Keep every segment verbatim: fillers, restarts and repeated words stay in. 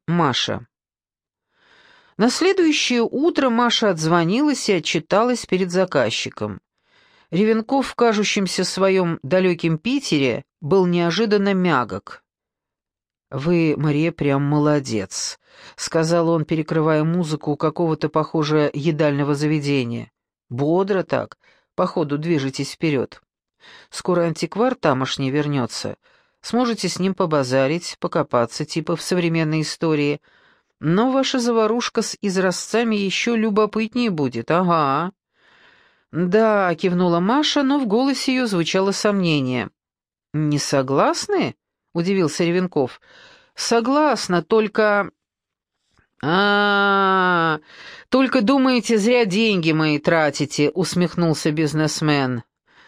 Маша. На следующее утро Маша отзвонилась и отчиталась перед заказчиком. Ревенков в кажущемся своем далеком Питере был неожиданно мягок. «Вы, Мария, прям молодец», — сказал он, перекрывая музыку у какого-то, похоже, едального заведения. «Бодро так, походу движетесь вперед. Скоро антиквар тамошний вернется. Сможете с ним побазарить, покопаться, типа в современной истории. Но ваша заварушка с изразцами еще любопытнее будет, ага». «Да», — кивнула Маша, но в голосе ее звучало сомнение. «Не согласны?» — удивился Ревенков. «Согласна, только...» а, -а, -а только думаете, зря деньги мои тратите», — усмехнулся бизнесмен.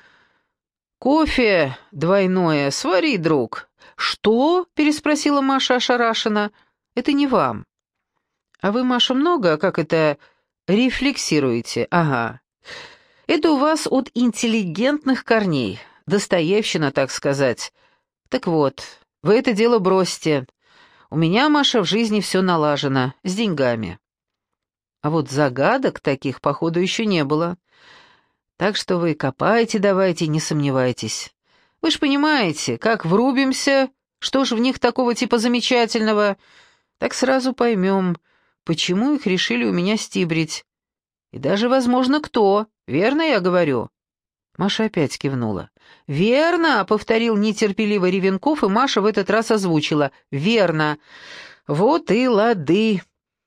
«Кофе двойное свари, друг». «Что?» — переспросила Маша ошарашенно. «Это не вам». «А вы, Маша, много, как это, рефлексируете?» «Ага. Это у вас от интеллигентных корней, достоевщина, так сказать. Так вот, вы это дело бросьте. У меня, Маша, в жизни все налажено, с деньгами. А вот загадок таких, походу, еще не было. Так что вы копайте давайте, не сомневайтесь. Вы ж понимаете, как врубимся, что ж в них такого типа замечательного, так сразу поймем, почему их решили у меня стибрить. И даже, возможно, кто. Верно я говорю?» Маша опять кивнула. «Верно!» — повторил нетерпеливо Ревенков, и Маша в этот раз озвучила. «Верно! Вот и лады!»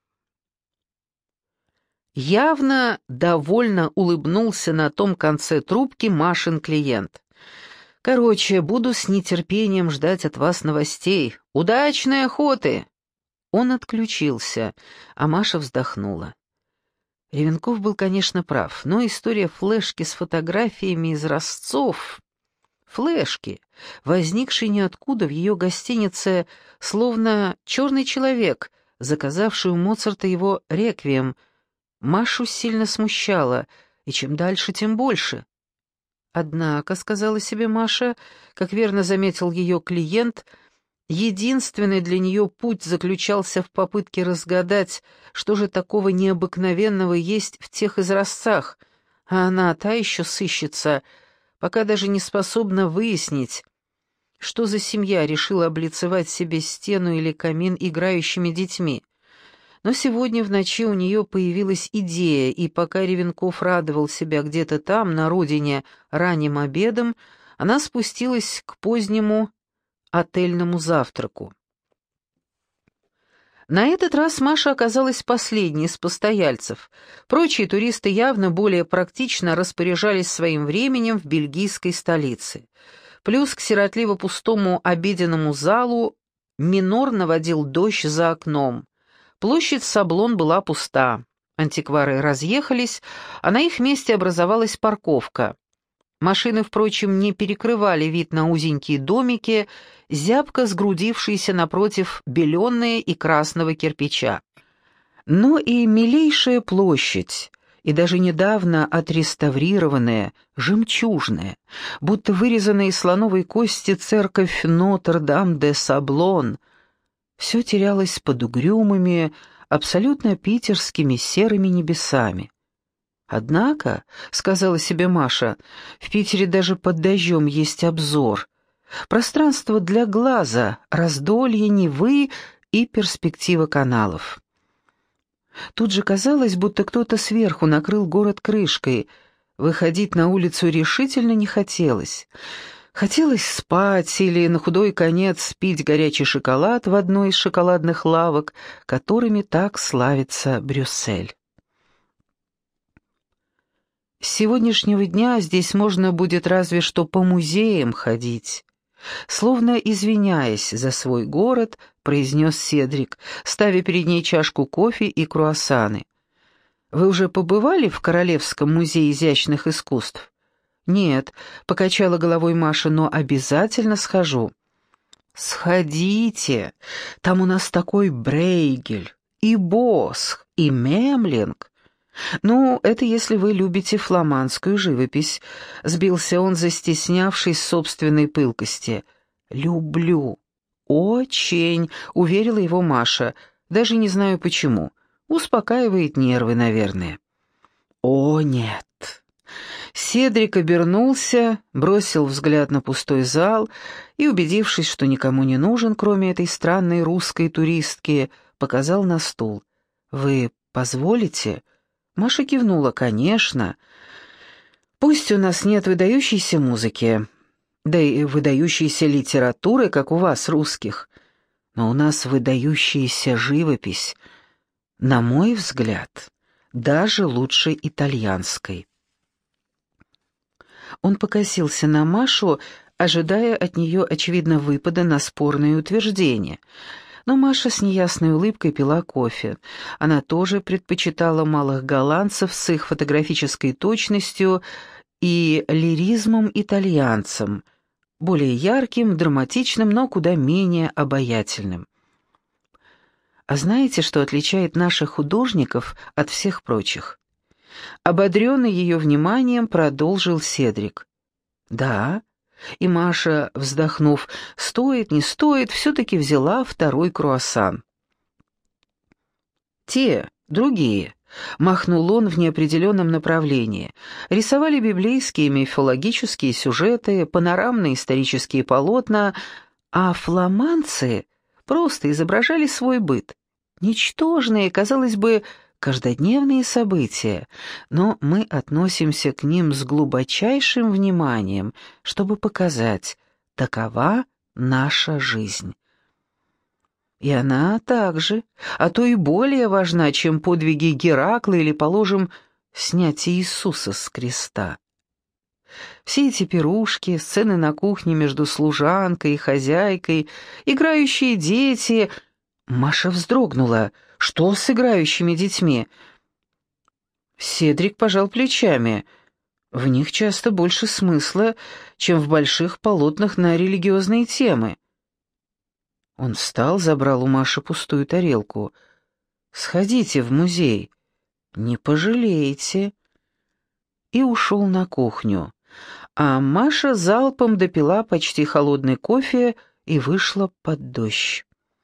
Явно довольно улыбнулся на том конце трубки Машин клиент. «Короче, буду с нетерпением ждать от вас новостей. Удачной охоты!» Он отключился, а Маша вздохнула. Ревенков был, конечно, прав, но история флешки с фотографиями изразцов... Флешки, возникшей ниоткуда в ее гостинице, словно черный человек, заказавший у Моцарта его реквием, Машу сильно смущала, и чем дальше, тем больше. Однако, сказала себе Маша, как верно заметил ее клиент, единственный для нее путь заключался в попытке разгадать, что же такого необыкновенного есть в тех изразцах, а она та еще сыщется, пока даже не способна выяснить, что за семья решила облицевать себе стену или камин играющими детьми. Но сегодня в ночи у нее появилась идея, и пока Ревенков радовал себя где-то там, на родине, ранним обедом, она спустилась к позднему отельному завтраку. На этот раз Маша оказалась последней из постояльцев. Прочие туристы явно более практично распоряжались своим временем в бельгийской столице. Плюс к сиротливо пустому обеденному залу минор наводил дождь за окном. Площадь Саблон была пуста. Антиквары разъехались, а на их месте образовалась парковка. Машины, впрочем, не перекрывали вид на узенькие домики, зябко сгрудившиеся напротив беленые и красного кирпича. Но и милейшая площадь, и даже недавно отреставрированная, жемчужная, будто вырезанная из слоновой кости церковь Нотр-Дам-де-Саблон, все терялось под угрюмыми, абсолютно питерскими серыми небесами. «Однако», — сказала себе Маша, — «в Питере даже под дождем есть обзор. Пространство для глаза, раздолье Невы и перспектива каналов». Тут же казалось, будто кто-то сверху накрыл город крышкой. Выходить на улицу решительно не хотелось. Хотелось спать или, на худой конец, пить горячий шоколад в одной из шоколадных лавок, которыми так славится Брюссель. С сегодняшнего дня здесь можно будет разве что по музеям ходить. Словно извиняясь за свой город, произнес Седрик, ставя перед ней чашку кофе и круассаны. «Вы уже побывали в Королевском музее изящных искусств?» «Нет», — покачала головой Маша, — «но обязательно схожу». «Сходите, там у нас такой Брейгель, и Босх, и Мемлинг». «Ну, это если вы любите фламандскую живопись», — сбился он, застеснявшись собственной пылкости. «Люблю. Очень», — уверила его Маша. Даже не знаю почему. Успокаивает нервы, наверное. О, нет. Седрик обернулся, бросил взгляд на пустой зал и, убедившись, что никому не нужен, кроме этой странной русской туристки, показал на стул. «Вы позволите?» Маша кивнула. «Конечно. Пусть у нас нет выдающейся музыки, да и выдающейся литературы, как у вас, русских, но у нас выдающаяся живопись, на мой взгляд, даже лучше итальянской». Он покосился на Машу, ожидая от нее, очевидно, выпада на спорное утверждение. Но Маша с неясной улыбкой пила кофе. Она тоже предпочитала малых голландцев с их фотографической точностью и лиризмом итальянцам, более ярким, драматичным, но куда менее обаятельным. А знаете, что отличает наших художников от всех прочих? Ободренный ее вниманием, продолжил Седрик. «Да». И Маша, вздохнув, стоит, не стоит, все-таки взяла второй круассан. «Те, другие», — махнул он в неопределенном направлении, рисовали библейские мифологические сюжеты, панорамные исторические полотна, а фламандцы просто изображали свой быт. Ничтожные, казалось бы, каждодневные события, но мы относимся к ним с глубочайшим вниманием, чтобы показать, такова наша жизнь. И она также, а то и более важна, чем подвиги Геракла или, положим, снятие Иисуса с креста. Все эти пирушки, сцены на кухне между служанкой и хозяйкой, играющие дети... Маша вздрогнула. Что с играющими детьми? Седрик пожал плечами. В них часто больше смысла, чем в больших полотнах на религиозные темы. Он встал, забрал у Маши пустую тарелку. «Сходите в музей, не пожалеете». И ушел на кухню. А Маша залпом допила почти холодный кофе и вышла под дождь.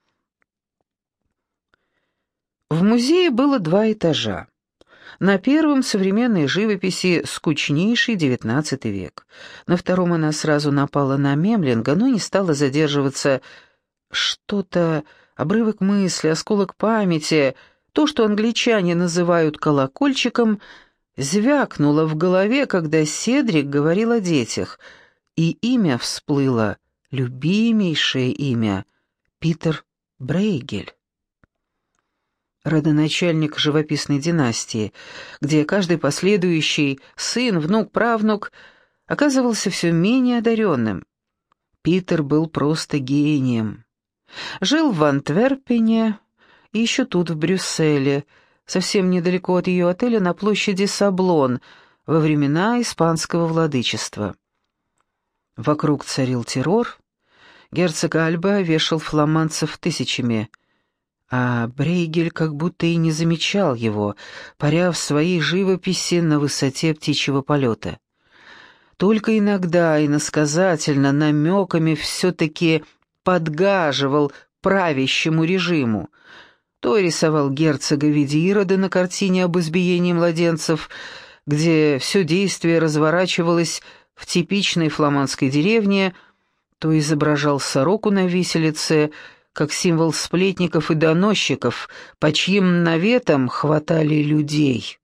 В музее было два этажа. На первом современной живописи скучнейший девятнадцатый век. На втором она сразу напала на Мемлинга, но не стала задерживаться. Что-то, обрывок мысли, осколок памяти, то, что англичане называют колокольчиком, звякнуло в голове, когда Седрик говорил о детях, и имя всплыло, любимейшее имя — Питер Брейгель. Родоначальник живописной династии, где каждый последующий сын, внук, правнук оказывался все менее одаренным. Питер был просто гением. Жил в Антверпене и еще тут, в Брюсселе, совсем недалеко от ее отеля на площади Саблон, во времена испанского владычества. Вокруг царил террор, герцог Альба вешал фламандцев тысячами, а Брейгель как будто и не замечал его, паря в своей живописи на высоте птичьего полета. Только иногда иносказательно, намеками все-таки подгаживал правящему режиму. То рисовал герцога в виде Ирода на картине об избиении младенцев, где все действие разворачивалось в типичной фламандской деревне, то изображал сороку на виселице, как символ сплетников и доносчиков, по чьим наветам хватали людей.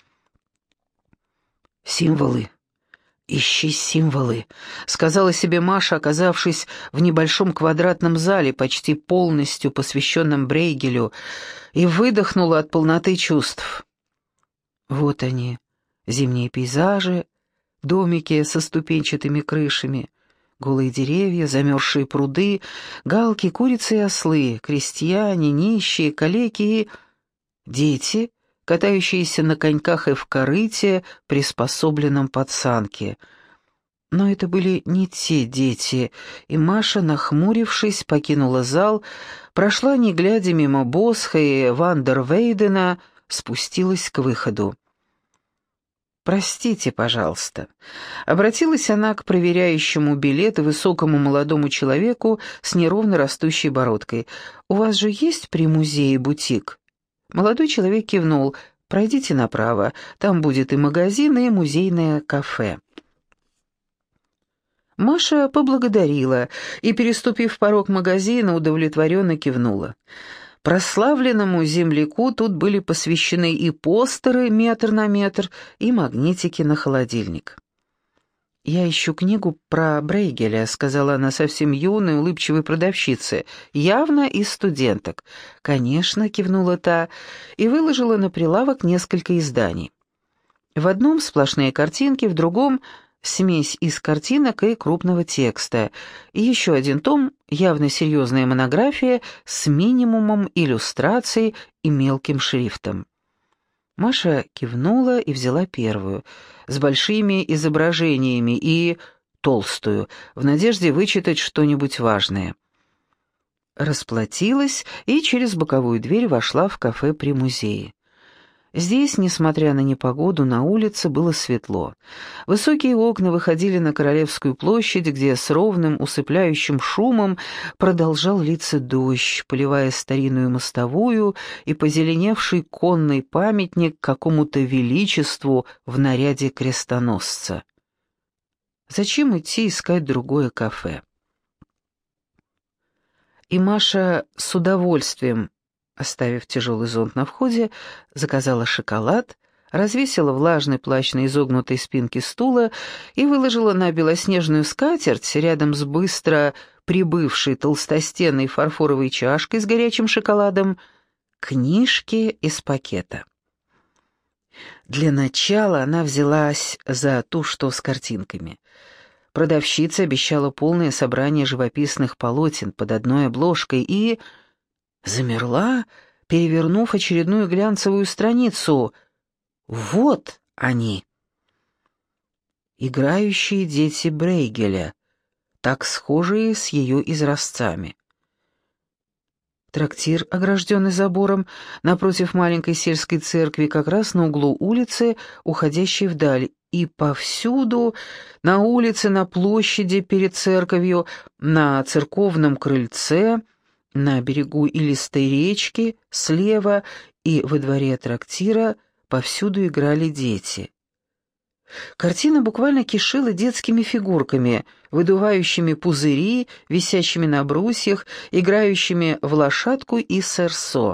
«Символы. Ищи символы», — сказала себе Маша, оказавшись в небольшом квадратном зале, почти полностью посвященном Брейгелю, и выдохнула от полноты чувств. Вот они, зимние пейзажи, домики со ступенчатыми крышами, голые деревья, замерзшие пруды, галки, курицы и ослы, крестьяне, нищие, калеки и... дети, катающиеся на коньках и в корыте, приспособленном под санки. Но это были не те дети, и Маша, нахмурившись, покинула зал, прошла, не глядя, мимо Босха и Вандервейдена, спустилась к выходу. «Простите, пожалуйста». Обратилась она к проверяющему билеты высокому молодому человеку с неровно растущей бородкой. «У вас же есть при музее бутик?» Молодой человек кивнул. «Пройдите направо, там будет и магазин, и музейное кафе». Маша поблагодарила и, переступив порог магазина, удовлетворенно кивнула. Прославленному земляку тут были посвящены и постеры метр на метр, и магнитики на холодильник. «Я ищу книгу про Брейгеля», — сказала она совсем юной, улыбчивой продавщице, явно из студенток. «Конечно», — кивнула та, и выложила на прилавок несколько изданий. В одном сплошные картинки, в другом — смесь из картинок и крупного текста, и еще один том, явно серьезная монография с минимумом иллюстраций и мелким шрифтом. Маша кивнула и взяла первую, с большими изображениями, и толстую, в надежде вычитать что-нибудь важное. Расплатилась и через боковую дверь вошла в кафе при музее. Здесь, несмотря на непогоду, на улице было светло. Высокие окна выходили на Королевскую площадь, где с ровным усыпляющим шумом продолжал литься дождь, поливая старинную мостовую и позеленевший конный памятник какому-то величеству в наряде крестоносца. Зачем идти искать другое кафе? И Маша с удовольствием, оставив тяжелый зонт на входе, заказала шоколад, развесила влажный плащ на изогнутой спинке стула и выложила на белоснежную скатерть рядом с быстро прибывшей толстостенной фарфоровой чашкой с горячим шоколадом книжки из пакета. Для начала она взялась за ту, что с картинками. Продавщица обещала полное собрание живописных полотен под одной обложкой и... замерла, перевернув очередную глянцевую страницу. Вот они. Играющие дети Брейгеля, так схожие с ее изразцами. Трактир, огражденный забором, напротив маленькой сельской церкви, как раз на углу улицы, уходящей вдаль, и повсюду, на улице, на площади перед церковью, на церковном крыльце, на берегу илистой речки, слева и во дворе трактира повсюду играли дети. Картина буквально кишела детскими фигурками, выдувающими пузыри, висящими на брусьях, играющими в лошадку и сэрсо.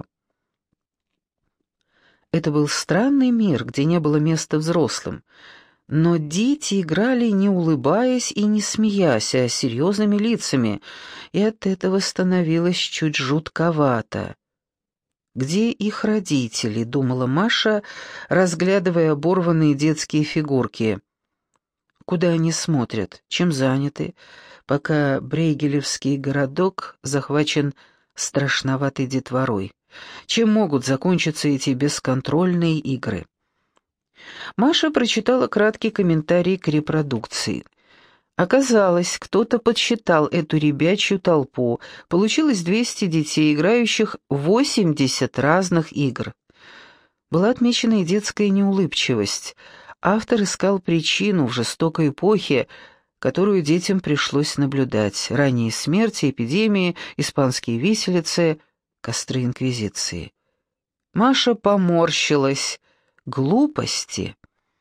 Это был странный мир, где не было места взрослым, но дети играли, не улыбаясь и не смеясь, а серьезными лицами, и от этого становилось чуть жутковато. «Где их родители?» — думала Маша, разглядывая оборванные детские фигурки. «Куда они смотрят? Чем заняты? Пока Брейгелевский городок захвачен страшноватой детворой. Чем могут закончиться эти бесконтрольные игры?» Маша прочитала краткий комментарий к репродукции. Оказалось, кто-то подсчитал эту ребячью толпу. Получилось двести детей, играющих восемьдесят разных игр. Была отмечена и детская неулыбчивость. Автор искал причину в жестокой эпохе, которую детям пришлось наблюдать. Ранние смерти, эпидемии, испанские виселицы, костры инквизиции. Маша поморщилась. Глупости.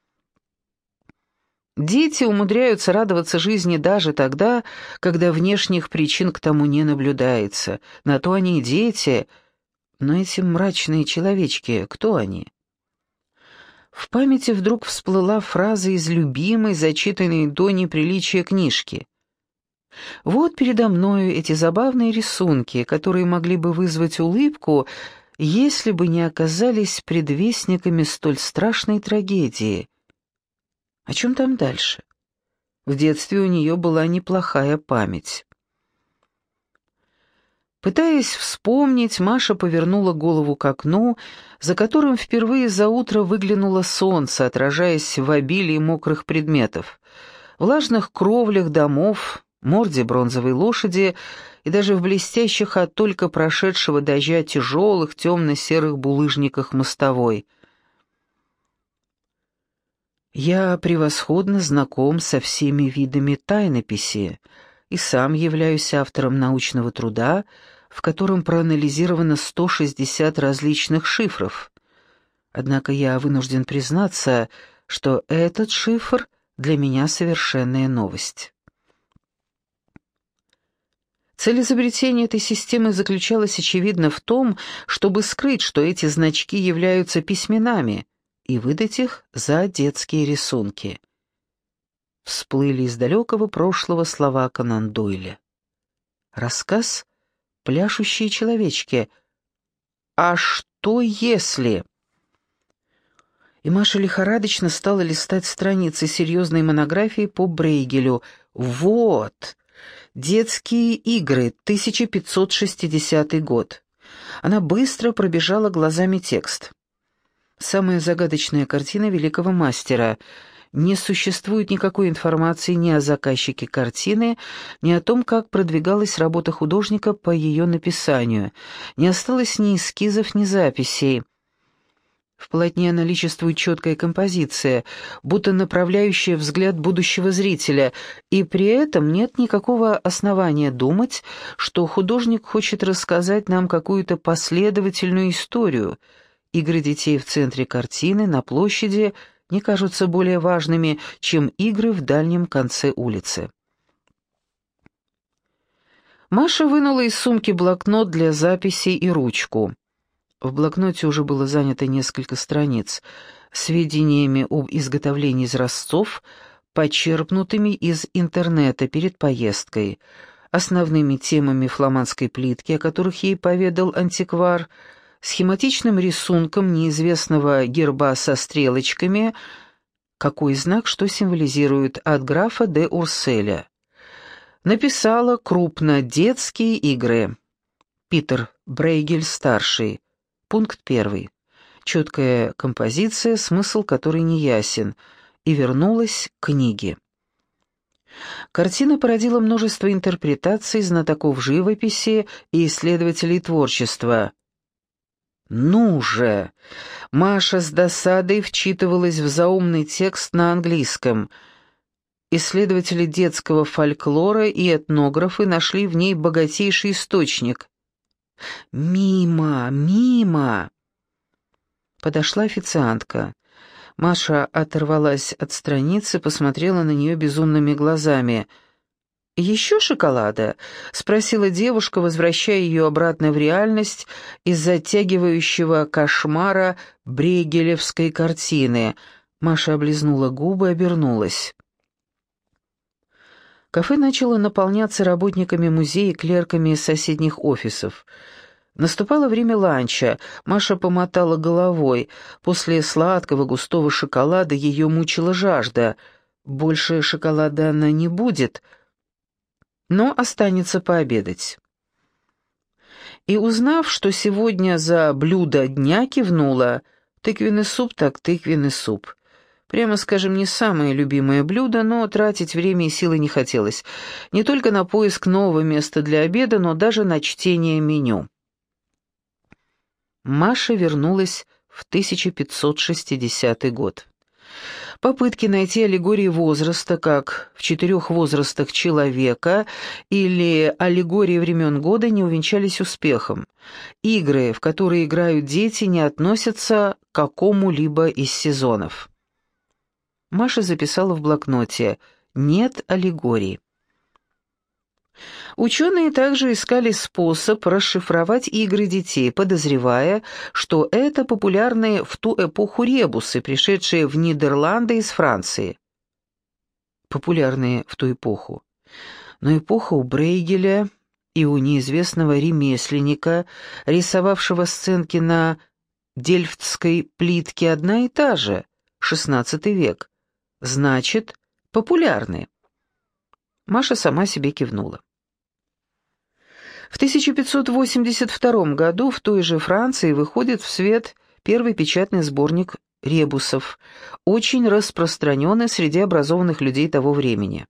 Дети умудряются радоваться жизни даже тогда, когда внешних причин к тому не наблюдается. На то они и дети. Но эти мрачные человечки, кто они? В памяти вдруг всплыла фраза из любимой, зачитанной до неприличия книжки. Вот передо мною эти забавные рисунки, которые могли бы вызвать улыбку, если бы не оказались предвестниками столь страшной трагедии. О чем там дальше? В детстве у нее была неплохая память. Пытаясь вспомнить, Маша повернула голову к окну, за которым впервые за утро выглянуло солнце, отражаясь в обилии мокрых предметов, влажных кровлях домов, морде бронзовой лошади и даже в блестящих от только прошедшего дождя тяжелых темно-серых булыжниках мостовой. Я превосходно знаком со всеми видами тайнописи и сам являюсь автором научного труда, в котором проанализировано сто шестьдесят различных шифров. Однако я вынужден признаться, что этот шифр для меня совершенная новость. Цель изобретения этой системы заключалась, очевидно, в том, чтобы скрыть, что эти значки являются письменами, и выдать их за детские рисунки. Всплыли из далекого прошлого слова Конан Дойля. Рассказ «Пляшущие человечки». А что если... И Маша лихорадочно стала листать страницы серьезной монографии по Брейгелю. Вот! «Детские игры, тысяча пятьсот шестидесятый год». Она быстро пробежала глазами текст. Самая загадочная картина великого мастера. Не существует никакой информации ни о заказчике картины, ни о том, как продвигалась работа художника по ее написанию. Не осталось ни эскизов, ни записей. В полотне наличествует четкая композиция, будто направляющая взгляд будущего зрителя, и при этом нет никакого основания думать, что художник хочет рассказать нам какую-то последовательную историю. Игры детей в центре картины, на площади, не кажутся более важными, чем игры в дальнем конце улицы. Маша вынула из сумки блокнот для записей и ручку. В блокноте уже было занято несколько страниц сведениями об изготовлении изразцов, почерпнутыми из интернета перед поездкой, основными темами фламандской плитки, о которых ей поведал антиквар, схематичным рисунком неизвестного герба со стрелочками, какой знак что символизирует, от графа де Урселя. Написала крупно «Детские игры». Питер Брейгель-старший. Пункт первый. Четкая композиция, смысл которой не ясен, и вернулась к книге. Картина породила множество интерпретаций знатоков живописи и исследователей творчества. «Ну же!» Маша с досадой вчитывалась в заумный текст на английском. Исследователи детского фольклора и этнографы нашли в ней богатейший источник. «Мимо, мимо!» Подошла официантка. Маша оторвалась от страницы, посмотрела на нее безумными глазами. «Еще шоколада?» — спросила девушка, возвращая ее обратно в реальность из затягивающего кошмара брейгелевской картины. Маша облизнула губы, обернулась. Кафе начало наполняться работниками музея и клерками из соседних офисов. Наступало время ланча. Маша помотала головой. После сладкого густого шоколада ее мучила жажда. Больше шоколада она не будет, но останется пообедать. И, узнав, что сегодня за блюдо дня, кивнула: тыквенный суп так тыквенный суп. Прямо скажем, не самое любимое блюдо, но тратить время и силы не хотелось. Не только на поиск нового места для обеда, но даже на чтение меню. Маша вернулась в тысяча пятьсот шестидесятый год. Попытки найти аллегории возраста, как в четырех возрастах человека, или аллегории времен года, не увенчались успехом. Игры, в которые играют дети, не относятся к какому-либо из сезонов. Маша записала в блокноте «Нет аллегорий». Ученые также искали способ расшифровать игры детей, подозревая, что это популярные в ту эпоху ребусы, пришедшие в Нидерланды из Франции. Популярные в ту эпоху. Но эпоха у Брейгеля и у неизвестного ремесленника, рисовавшего сценки на дельфтской плитке, одна и та же, шестнадцатый век. Значит, популярные. Маша сама себе кивнула. В тысяча пятьсот восемьдесят втором году в той же Франции выходит в свет первый печатный сборник ребусов, очень распространенный среди образованных людей того времени.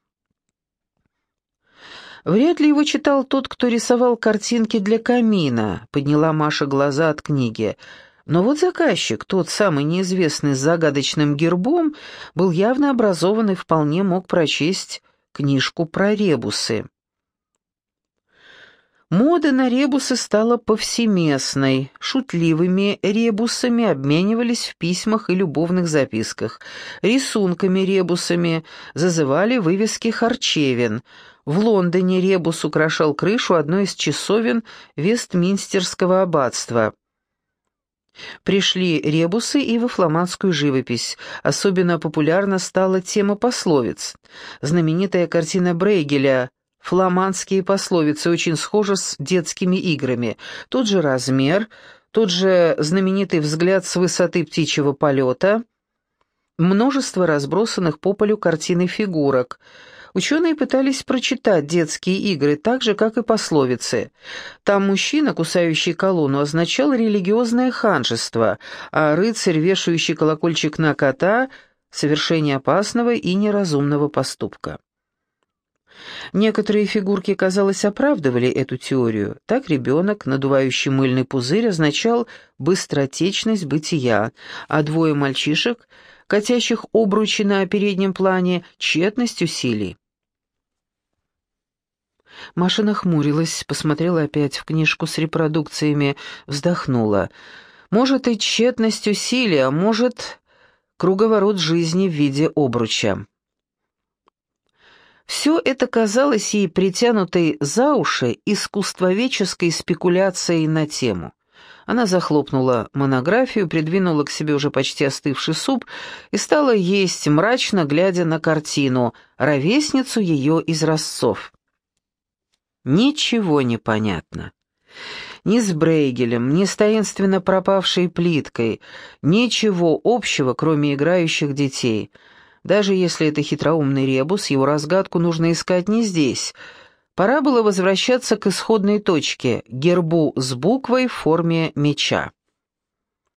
«Вряд ли его читал тот, кто рисовал картинки для камина», — подняла Маша глаза от книги. Но вот заказчик, тот самый неизвестный с загадочным гербом, был явно образован и вполне мог прочесть книжку про ребусы. Мода на ребусы стала повсеместной. Шутливыми ребусами обменивались в письмах и любовных записках. Рисунками-ребусами зазывали вывески харчевин. В Лондоне ребус украшал крышу одной из часовен Вестминстерского аббатства. Пришли ребусы и во фламандскую живопись. Особенно популярна стала тема пословиц. Знаменитая картина Брейгеля «Фламандские пословицы» очень схожа с детскими играми. Тот же размер, тот же знаменитый взгляд с высоты птичьего полета, множество разбросанных по полю картин и фигурок. Ученые пытались прочитать детские игры так же, как и пословицы. Там мужчина, кусающий колонну, означал религиозное ханжество, а рыцарь, вешающий колокольчик на кота — совершение опасного и неразумного поступка. Некоторые фигурки, казалось, оправдывали эту теорию. Так ребенок, надувающий мыльный пузырь, означал быстротечность бытия, а двое мальчишек, катящих обручи на переднем плане, тщетность усилий. Маша нахмурилась, посмотрела опять в книжку с репродукциями, вздохнула. Может, и тщетность усилий, а может, круговорот жизни в виде обруча. Все это казалось ей притянутой за уши искусствоведческой спекуляцией на тему. Она захлопнула монографию, придвинула к себе уже почти остывший суп и стала есть, мрачно глядя на картину, ровесницу ее изразцов. Ничего не понятно. Ни с Брейгелем, ни с таинственно пропавшей плиткой, ничего общего, кроме играющих детей. Даже если это хитроумный ребус, его разгадку нужно искать не здесь. Пора было возвращаться к исходной точке, гербу с буквой в форме меча.